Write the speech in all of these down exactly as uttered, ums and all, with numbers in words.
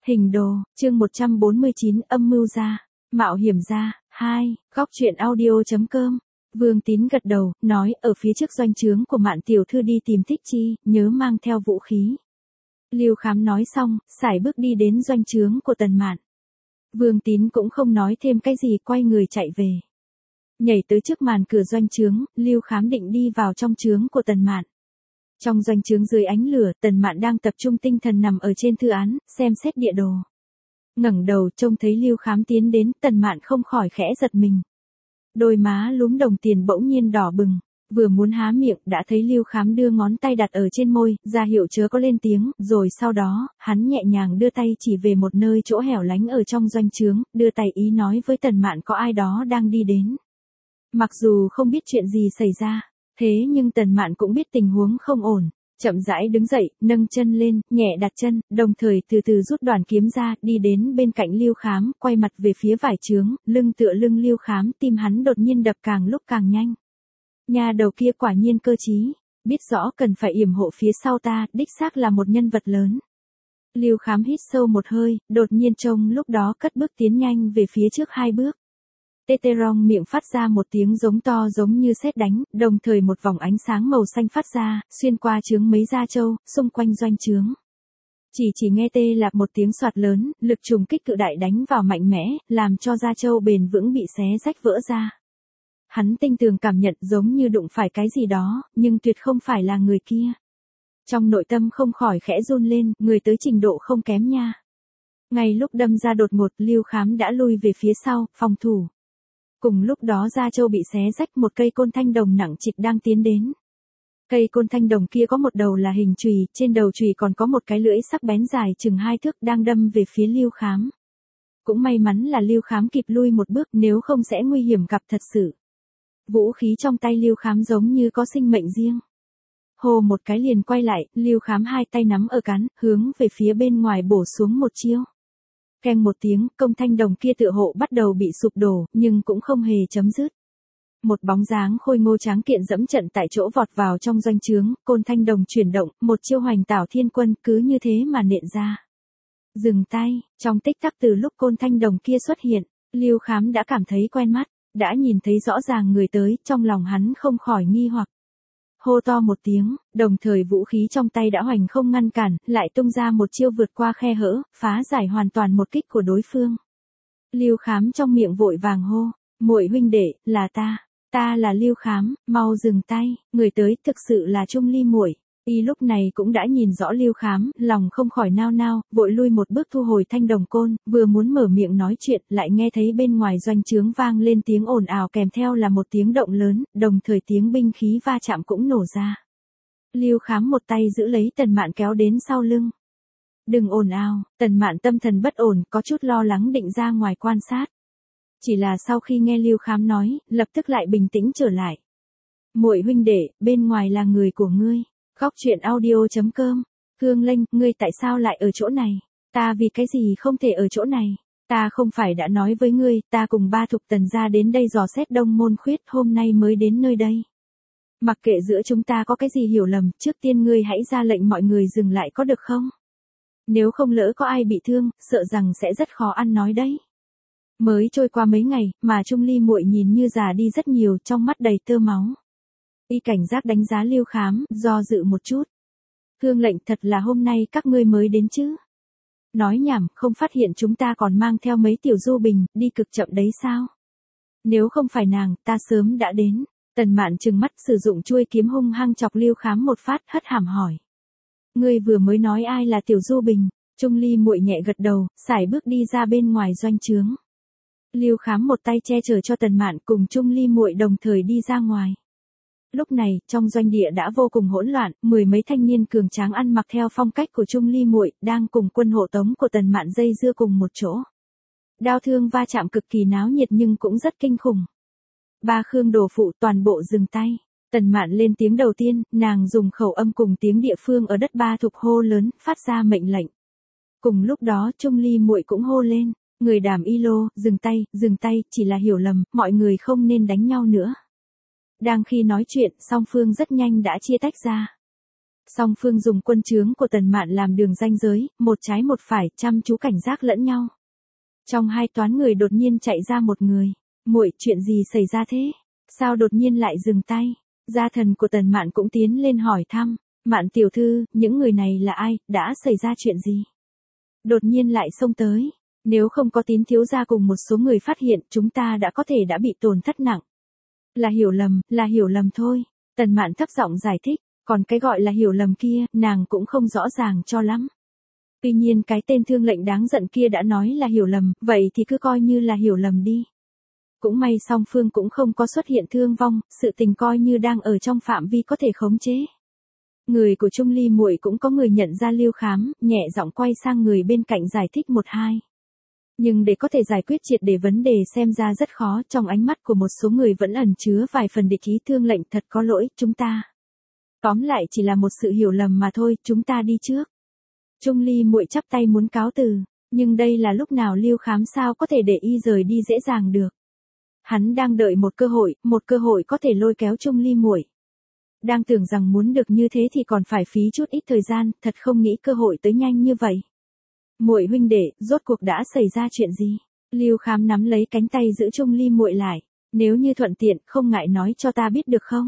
Hình đồ, chương một trăm bốn mươi chín âm mưu gia, mạo hiểm gia, hai, góc truyện audio.com. Vương Tín gật đầu, nói ở phía trước doanh trướng của Mạn tiểu thư đi tìm Thích Chi, nhớ mang theo vũ khí. Lưu Khám nói xong, sải bước đi đến doanh trướng của Tần Mạn. Vương Tín cũng không nói thêm cái gì, quay người chạy về. Nhảy tới trước màn cửa doanh trướng, Lưu Khám định đi vào trong trướng của Tần Mạn. Trong doanh trướng dưới ánh lửa, Tần Mạn đang tập trung tinh thần nằm ở trên thư án, xem xét địa đồ. Ngẩng đầu trông thấy Lưu Khám tiến đến, Tần Mạn không khỏi khẽ giật mình. Đôi má lúm đồng tiền bỗng nhiên đỏ bừng, vừa muốn há miệng đã thấy Lưu Khám đưa ngón tay đặt ở trên môi, ra hiệu chớ có lên tiếng, rồi sau đó, hắn nhẹ nhàng đưa tay chỉ về một nơi chỗ hẻo lánh ở trong doanh trướng, đưa tay ý nói với Tần Mạn có ai đó đang đi đến. Mặc dù không biết chuyện gì xảy ra, thế nhưng Tần Mạn cũng biết tình huống không ổn, chậm rãi đứng dậy, nâng chân lên, nhẹ đặt chân, đồng thời từ từ rút đoàn kiếm ra, đi đến bên cạnh Lưu Khám, quay mặt về phía vải trướng, lưng tựa lưng Lưu Khám, tim hắn đột nhiên đập càng lúc càng nhanh. Nhà đầu kia quả nhiên cơ trí, biết rõ cần phải yểm hộ phía sau ta, đích xác là một nhân vật lớn. Lưu Khám hít sâu một hơi, đột nhiên trông lúc đó cất bước tiến nhanh về phía trước hai bước. Tê tê rong miệng phát ra một tiếng giống to giống như sét đánh, đồng thời một vòng ánh sáng màu xanh phát ra, xuyên qua trướng mấy gia châu, xung quanh doanh trướng. Chỉ chỉ nghe tê lạc một tiếng xoạt lớn, lực trùng kích cự đại đánh vào mạnh mẽ, làm cho gia châu bền vững bị xé rách vỡ ra. Hắn tinh tường cảm nhận giống như đụng phải cái gì đó, nhưng tuyệt không phải là người kia. Trong nội tâm không khỏi khẽ run lên, người tới trình độ không kém nha. Ngay lúc đâm ra đột ngột, Lưu Khám đã lui về phía sau, phòng thủ. Cùng lúc đó gia châu bị xé rách, một cây côn thanh đồng nặng trịch đang tiến đến. Cây côn thanh đồng kia có một đầu là hình chùy, trên đầu chùy còn có một cái lưỡi sắc bén dài chừng hai thước đang đâm về phía Lưu Khám. Cũng may mắn là Lưu Khám kịp lui một bước, nếu không sẽ nguy hiểm gặp thật sự. Vũ khí trong tay Lưu Khám giống như có sinh mệnh riêng. Hồ một cái liền quay lại, Lưu Khám hai tay nắm ở cán, hướng về phía bên ngoài bổ xuống một chiêu. Keng một tiếng, công thanh đồng kia tựa hộ bắt đầu bị sụp đổ, nhưng cũng không hề chấm dứt. Một bóng dáng khôi ngô tráng kiện dẫm trận tại chỗ vọt vào trong doanh trướng, côn thanh đồng chuyển động, một chiêu hoành tảo thiên quân cứ như thế mà nện ra. Dừng tay, trong tích tắc từ lúc côn thanh đồng kia xuất hiện, Lưu Khám đã cảm thấy quen mắt, đã nhìn thấy rõ ràng người tới, trong lòng hắn không khỏi nghi hoặc. Hô to một tiếng, đồng thời vũ khí trong tay đã hoành không ngăn cản, lại tung ra một chiêu vượt qua khe hở, phá giải hoàn toàn một kích của đối phương. Lưu Khám trong miệng vội vàng hô, muội huynh đệ, là ta, ta là Lưu Khám, mau dừng tay, người tới thực sự là Trung Ly muội. Y lúc này cũng đã nhìn rõ Lưu Khám, lòng không khỏi nao nao, vội lui một bước thu hồi thanh đồng côn, vừa muốn mở miệng nói chuyện, lại nghe thấy bên ngoài doanh trướng vang lên tiếng ồn ào kèm theo là một tiếng động lớn, đồng thời tiếng binh khí va chạm cũng nổ ra. Lưu Khám một tay giữ lấy Tần Mạn kéo đến sau lưng. Đừng ồn ào, Tần Mạn tâm thần bất ổn, có chút lo lắng định ra ngoài quan sát. Chỉ là sau khi nghe Lưu Khám nói, lập tức lại bình tĩnh trở lại. Muội huynh đệ, bên ngoài là người của ngươi. Góc truyện audio.com, Hương Linh, ngươi tại sao lại ở chỗ này? Ta vì cái gì không thể ở chỗ này? Ta không phải đã nói với ngươi, ta cùng ba thục Tần gia đến đây dò xét Đông Môn Khuyết, hôm nay mới đến nơi đây. Mặc kệ giữa chúng ta có cái gì hiểu lầm, trước tiên ngươi hãy ra lệnh mọi người dừng lại có được không? Nếu không lỡ có ai bị thương, sợ rằng sẽ rất khó ăn nói đấy. Mới trôi qua mấy ngày, mà Trung Ly muội nhìn như già đi rất nhiều, trong mắt đầy tơ máu. Y cảnh giác đánh giá Lưu Khám, do dự một chút. Hương lệnh, thật là hôm nay các ngươi mới đến chứ? Nói nhảm, không phát hiện chúng ta còn mang theo mấy tiểu du bình, đi cực chậm đấy sao? Nếu không phải nàng, ta sớm đã đến. Tần Mạn trừng mắt sử dụng chuôi kiếm hung hăng chọc Lưu Khám một phát, hất hàm hỏi. Ngươi vừa mới nói ai là tiểu du bình? Trung Ly muội nhẹ gật đầu, sải bước đi ra bên ngoài doanh trướng. Lưu Khám một tay che chở cho Tần Mạn cùng Trung Ly muội đồng thời đi ra ngoài. Lúc này, trong doanh địa đã vô cùng hỗn loạn, mười mấy thanh niên cường tráng ăn mặc theo phong cách của Trung Ly muội, đang cùng quân hộ tống của Tần Mạn dây dưa cùng một chỗ. Đao thương va chạm cực kỳ náo nhiệt nhưng cũng rất kinh khủng. Ba Khương đồ phụ toàn bộ dừng tay. Tần Mạn lên tiếng đầu tiên, nàng dùng khẩu âm cùng tiếng địa phương ở đất Ba Thục hô lớn, phát ra mệnh lệnh. Cùng lúc đó Trung Ly muội cũng hô lên, người Đàm Y Lô, dừng tay, dừng tay, chỉ là hiểu lầm, mọi người không nên đánh nhau nữa. Đang khi nói chuyện, song phương rất nhanh đã chia tách ra. Song phương dùng quân trướng của Tần Mạn làm đường ranh giới, một trái một phải, chăm chú cảnh giác lẫn nhau. Trong hai toán người đột nhiên chạy ra một người. Muội, chuyện gì xảy ra thế? Sao đột nhiên lại dừng tay? Gia thần của Tần Mạn cũng tiến lên hỏi thăm. Mạn tiểu thư, những người này là ai, đã xảy ra chuyện gì? Đột nhiên lại xông tới. Nếu không có Tín thiếu gia cùng một số người phát hiện, chúng ta đã có thể đã bị tổn thất nặng. Là hiểu lầm, là hiểu lầm thôi. Tần Mạn thấp giọng giải thích, còn cái gọi là hiểu lầm kia, nàng cũng không rõ ràng cho lắm. Tuy nhiên cái tên thương lệnh đáng giận kia đã nói là hiểu lầm, vậy thì cứ coi như là hiểu lầm đi. Cũng may song phương cũng không có xuất hiện thương vong, sự tình coi như đang ở trong phạm vi có thể khống chế. Người của Trung Ly muội cũng có người nhận ra Lưu Khám, nhẹ giọng quay sang người bên cạnh giải thích một hai. Nhưng để có thể giải quyết triệt để vấn đề xem ra rất khó, trong ánh mắt của một số người vẫn ẩn chứa vài phần địch ý. Thương lệnh, thật có lỗi, chúng ta. Tóm lại chỉ là một sự hiểu lầm mà thôi, chúng ta đi trước. Trung Ly muội chắp tay muốn cáo từ, nhưng đây là lúc nào Lưu Khám sao có thể để y rời đi dễ dàng được. Hắn đang đợi một cơ hội, một cơ hội có thể lôi kéo Trung Ly muội. Đang tưởng rằng muốn được như thế thì còn phải phí chút ít thời gian, thật không nghĩ cơ hội tới nhanh như vậy. Muội huynh đệ, rốt cuộc đã xảy ra chuyện gì? Lưu Khám nắm lấy cánh tay giữ Trung Ly muội lại, nếu như thuận tiện, không ngại nói cho ta biết được không?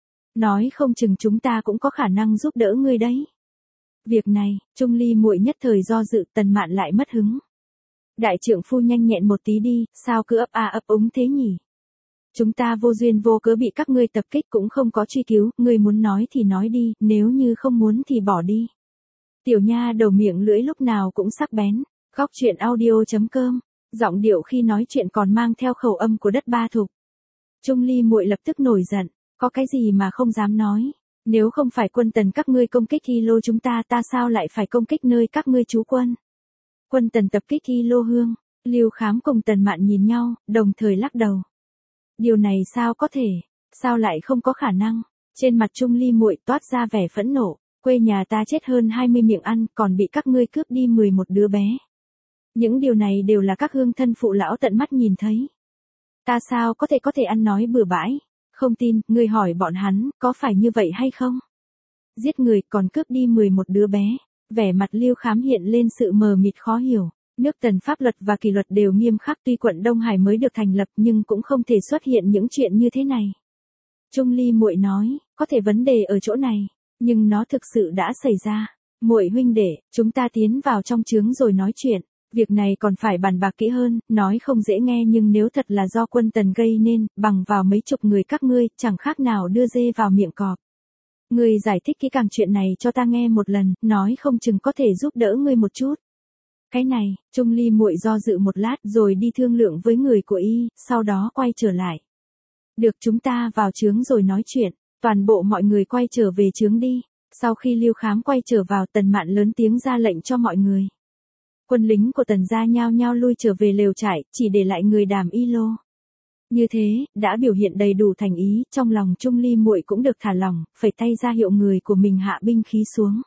Nói không chừng chúng ta cũng có khả năng giúp đỡ ngươi đấy. Việc này, Trung Ly muội nhất thời do dự, Tần Mạn lại mất hứng. Đại trưởng phu nhanh nhẹn một tí đi, sao cứ ấp a ấp úng thế nhỉ? Chúng ta vô duyên vô cớ bị các ngươi tập kích cũng không có truy cứu, ngươi muốn nói thì nói đi, nếu như không muốn thì bỏ đi. Tiểu nha đầu miệng lưỡi lúc nào cũng sắc bén. Góc truyện audio chấm com, giọng điệu khi nói chuyện còn mang theo khẩu âm của đất Ba Thục. Trung Ly muội lập tức nổi giận, có cái gì mà không dám nói? Nếu không phải quân Tần các ngươi công kích Hy Lô chúng ta, ta sao lại phải công kích nơi các ngươi trú quân? Quân Tần tập kích Hy Lô Hương. Lưu Khám cùng Tần Mạn nhìn nhau, đồng thời lắc đầu. Điều này sao có thể? Sao lại không có khả năng? Trên mặt Trung Ly muội toát ra vẻ phẫn nộ. Quê nhà ta chết hơn hai mươi miệng ăn, còn bị các ngươi cướp đi mười một đứa bé. Những điều này đều là các hương thân phụ lão tận mắt nhìn thấy. Ta sao có thể có thể ăn nói bừa bãi? Không tin, ngươi hỏi bọn hắn, có phải như vậy hay không? Giết người, còn cướp đi mười một đứa bé. Vẻ mặt Lưu Khám hiện lên sự mờ mịt khó hiểu. Nước Tần pháp luật và kỷ luật đều nghiêm khắc, tuy quận Đông Hải mới được thành lập nhưng cũng không thể xuất hiện những chuyện như thế này. Trung Ly muội nói, có thể vấn đề ở chỗ này, nhưng nó thực sự đã xảy ra. Muội huynh đệ, chúng ta tiến vào trong trướng rồi nói chuyện. Việc này còn phải bàn bạc kỹ hơn, nói không dễ nghe nhưng nếu thật là do quân Tần gây nên, bằng vào mấy chục người các ngươi, chẳng khác nào đưa dê vào miệng cọp. Ngươi giải thích kỹ càng chuyện này cho ta nghe một lần, nói không chừng có thể giúp đỡ ngươi một chút. Cái này, Trung Ly muội do dự một lát rồi đi thương lượng với người của y, sau đó quay trở lại. Được, chúng ta vào trướng rồi nói chuyện. Toàn bộ mọi người quay trở về trướng đi. Sau khi Lưu Khám quay trở vào, Tần Mạn lớn tiếng ra lệnh cho mọi người. Quân lính của Tần gia nhao nhao lui trở về lều trại, chỉ để lại người Đàm Y Lô. Như thế, đã biểu hiện đầy đủ thành ý, trong lòng Trung Ly muội cũng được thả lỏng, phẩy tay ra hiệu người của mình hạ binh khí xuống.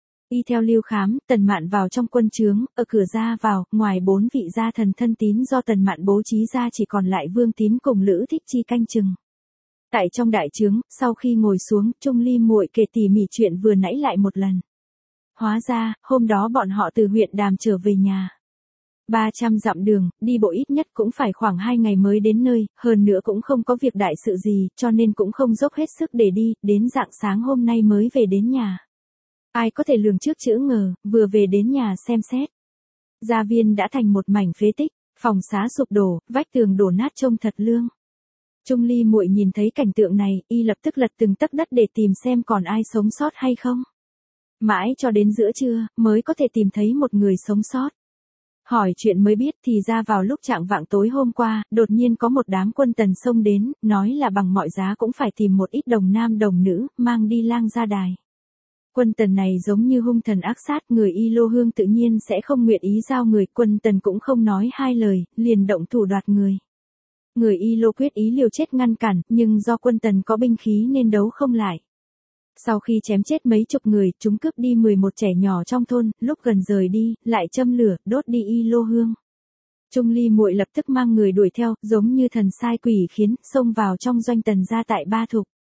Y theo Lưu Khám, Tần Mạn vào trong quân trướng, ở cửa ra vào, ngoài bốn vị gia thần thân tín do Tần Mạn bố trí ra chỉ còn lại Vương Tín cùng Lữ Thích Chi canh chừng. Tại trong đại trướng, sau khi ngồi xuống, Trung Ly muội kể tỉ mỉ chuyện vừa nãy lại một lần. Hóa ra, hôm đó bọn họ từ huyện Đàm trở về nhà. ba trăm dặm đường, đi bộ ít nhất cũng phải khoảng hai ngày mới đến nơi, hơn nữa cũng không có việc đại sự gì, cho nên cũng không dốc hết sức để đi, đến rạng sáng hôm nay mới về đến nhà. Ai có thể lường trước chữ ngờ, vừa về đến nhà xem xét. Gia viên đã thành một mảnh phế tích, phòng xá sụp đổ, vách tường đổ nát trông thật lương. Trung Ly muội nhìn thấy cảnh tượng này, y lập tức lật từng tấc đất để tìm xem còn ai sống sót hay không. Mãi cho đến giữa trưa, mới có thể tìm thấy một người sống sót. Hỏi chuyện mới biết thì ra vào lúc chạng vạng tối hôm qua, đột nhiên có một đám quân Tần xông đến, nói là bằng mọi giá cũng phải tìm một ít đồng nam đồng nữ, mang đi lang ra đài. Quân Tần này giống như hung thần ác sát, người Y Lô Hương tự nhiên sẽ không nguyện ý giao người, quân Tần cũng không nói hai lời, liền động thủ đoạt người. Người Y Lô quyết ý liều chết ngăn cản, nhưng do quân Tần có binh khí nên đấu không lại. Sau khi chém chết mấy chục người, chúng cướp đi mười một trẻ nhỏ trong thôn, lúc gần rời đi, lại châm lửa, đốt đi Y Lô Hương. Trung Ly muội lập tức mang người đuổi theo, giống như thần sai quỷ khiến, xông vào trong doanh Tần gia tại Ba Thục.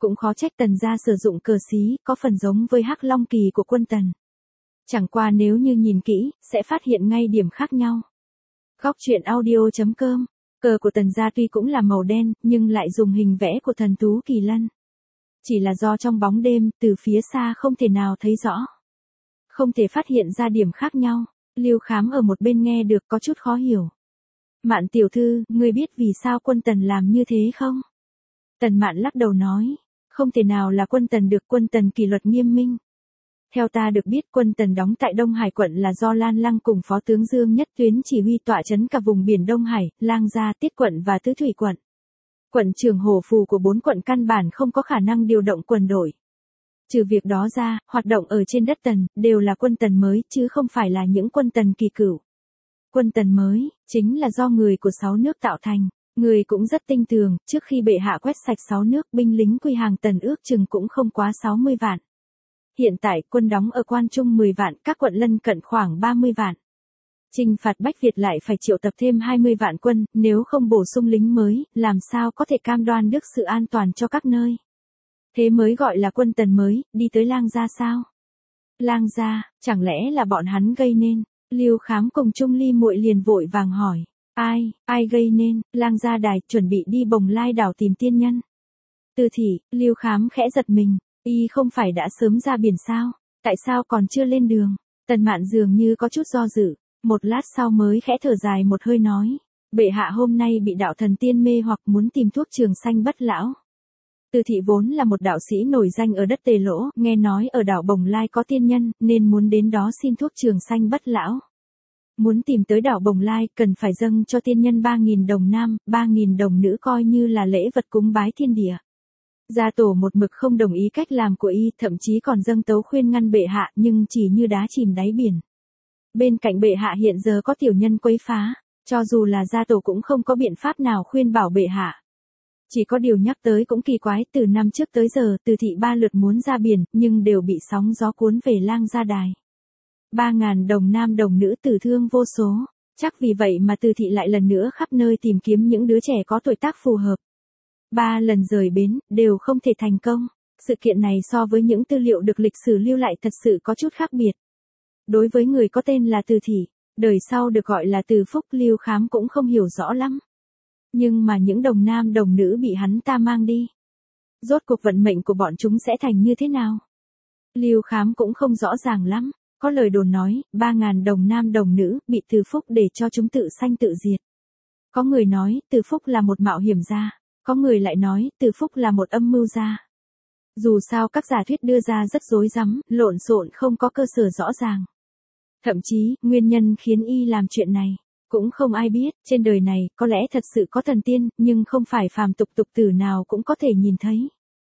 Cũng khó trách Tần gia sử dụng cờ xí, có phần giống với Hắc Long kỳ của quân Tần. Chẳng qua nếu như nhìn kỹ, sẽ phát hiện ngay điểm khác nhau. Góc truyện audio chấm com. Cờ của Tần gia tuy cũng là màu đen, nhưng lại dùng hình vẽ của thần thú kỳ lân. Chỉ là do trong bóng đêm, từ phía xa không thể nào thấy rõ. Không thể phát hiện ra điểm khác nhau. Lưu Khám ở một bên nghe được có chút khó hiểu. Mạn tiểu thư, ngươi biết vì sao quân Tần làm như thế không? Tần Mạn lắc đầu nói, không thể nào là quân Tần được, quân Tần kỷ luật nghiêm minh. Theo ta được biết, quân Tần đóng tại Đông Hải quận là do Lan Lăng cùng Phó tướng Dương Nhất Tuyến chỉ huy tọa trấn cả vùng biển Đông Hải, Lang Gia, Tiết quận và Tứ Thủy quận. Quận trưởng hổ phù của bốn quận căn bản không có khả năng điều động quân đội. Trừ việc đó ra, hoạt động ở trên đất Tần, đều là quân Tần mới, chứ không phải là những quân Tần kỳ cựu. Quân Tần mới, chính là do người của sáu nước tạo thành. Người cũng rất tinh tường, trước khi bệ hạ quét sạch sáu nước, binh lính quy hàng Tần ước chừng cũng không quá sáu mươi vạn. Hiện tại, quân đóng ở Quan Trung mười vạn, các quận lân cận khoảng ba mươi vạn. Trinh phạt Bách Việt lại phải triệu tập thêm hai mươi vạn quân, nếu không bổ sung lính mới, làm sao có thể cam đoan được sự an toàn cho các nơi. Thế mới gọi là quân Tần mới, đi tới Lang Gia sao? Lang Gia, chẳng lẽ là bọn hắn gây nên? Lưu Khám cùng Trung Ly Muội liền vội vàng hỏi. Ai, ai gây nên? Lang Gia đài, chuẩn bị đi Bồng Lai đảo tìm tiên nhân. Từ thị, Lưu Khám khẽ giật mình, y không phải đã sớm ra biển sao? Tại sao còn chưa lên đường? Tần Mạn dường như có chút do dự, một lát sau mới khẽ thở dài một hơi nói. Bệ hạ hôm nay bị đạo thần tiên mê hoặc muốn tìm thuốc trường sanh bất lão. Từ thị vốn là một đạo sĩ nổi danh ở đất Tề Lỗ, nghe nói ở đảo Bồng Lai có tiên nhân, nên muốn đến đó xin thuốc trường sanh bất lão. Muốn tìm tới đảo Bồng Lai, cần phải dâng cho tiên nhân ba nghìn đồng nam, ba nghìn đồng nữ coi như là lễ vật cúng bái thiên địa. Gia tổ một mực không đồng ý cách làm của y, thậm chí còn dâng tấu khuyên ngăn bệ hạ, nhưng chỉ như đá chìm đáy biển. Bên cạnh bệ hạ hiện giờ có tiểu nhân quấy phá, cho dù là gia tổ cũng không có biện pháp nào khuyên bảo bệ hạ. Chỉ có điều nhắc tới cũng kỳ quái, từ năm trước tới giờ, Từ thị ba lượt muốn ra biển, nhưng đều bị sóng gió cuốn về Lang Gia đài. Ba ngàn đồng nam đồng nữ tử thương vô số, chắc vì vậy mà Từ thị lại lần nữa khắp nơi tìm kiếm những đứa trẻ có tuổi tác phù hợp. Ba lần rời bến, đều không thể thành công. Sự kiện này so với những tư liệu được lịch sử lưu lại thật sự có chút khác biệt. Đối với người có tên là Từ thị, đời sau được gọi là Từ Phúc, Lưu Khám cũng không hiểu rõ lắm. Nhưng mà những đồng nam đồng nữ bị hắn ta mang đi, rốt cuộc vận mệnh của bọn chúng sẽ thành như thế nào? Lưu Khám cũng không rõ ràng lắm. Có lời đồn nói, ba ngàn đồng nam đồng nữ, bị Từ Phúc để cho chúng tự sanh tự diệt. Có người nói, Từ Phúc là một mạo hiểm gia. Có người lại nói, Từ Phúc là một âm mưu gia. Dù sao các giả thuyết đưa ra rất rối rắm, lộn xộn, không có cơ sở rõ ràng. Thậm chí, nguyên nhân khiến y làm chuyện này, cũng không ai biết. Trên đời này, có lẽ thật sự có thần tiên, nhưng không phải phàm tục tục tử nào cũng có thể nhìn thấy.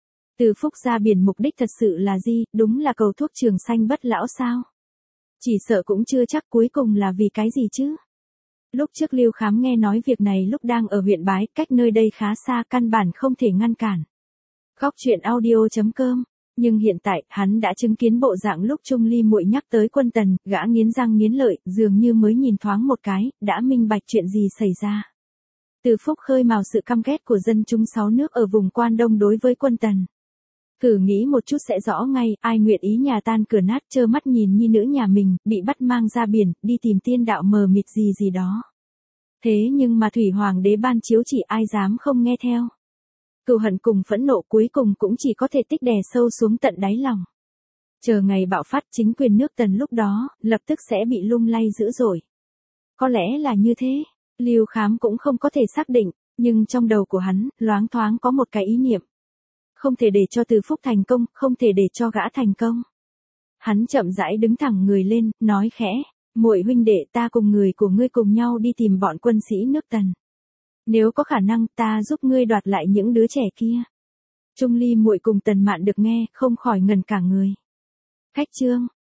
Từ Phúc ra biển mục đích thật sự là gì? Đúng là cầu thuốc trường sanh bất lão sao? Chỉ sợ cũng chưa chắc, cuối cùng là vì cái gì chứ? Lúc trước Lưu Khám nghe nói việc này lúc đang ở huyện Bái, cách nơi đây khá xa, căn bản không thể ngăn cản. Góc truyện audio chấm com. Nhưng hiện tại, hắn đã chứng kiến bộ dạng lúc Trung Ly Muội nhắc tới quân Tần, gã nghiến răng nghiến lợi, dường như mới nhìn thoáng một cái, đã minh bạch chuyện gì xảy ra. Từ Phúc khơi mào sự căm ghét của dân chúng sáu nước ở vùng Quan Đông đối với quân Tần. Thử nghĩ một chút sẽ rõ ngay, ai nguyện ý nhà tan cửa nát trơ mắt nhìn nhi nữ nhà mình, bị bắt mang ra biển, đi tìm tiên đạo mờ mịt gì gì đó. Thế nhưng mà Thủy Hoàng đế ban chiếu chỉ, ai dám không nghe theo. Cừu hận cùng phẫn nộ cuối cùng cũng chỉ có thể tích đè sâu xuống tận đáy lòng. Chờ ngày bạo phát, chính quyền nước Tần lúc đó, lập tức sẽ bị lung lay dữ dội. Có lẽ là như thế, Lưu Khám cũng không có thể xác định, nhưng trong đầu của hắn, loáng thoáng có một cái ý niệm. Không thể để cho Từ Phúc thành công, không thể để cho gã thành công. Hắn chậm rãi đứng thẳng người lên, nói khẽ, muội huynh đệ, ta cùng người của ngươi cùng nhau đi tìm bọn quân sĩ nước Tần. Nếu có khả năng, ta giúp ngươi đoạt lại những đứa trẻ kia. Trung Ly Muội cùng Tần Mạn được nghe, không khỏi ngần cả người. Khách chương.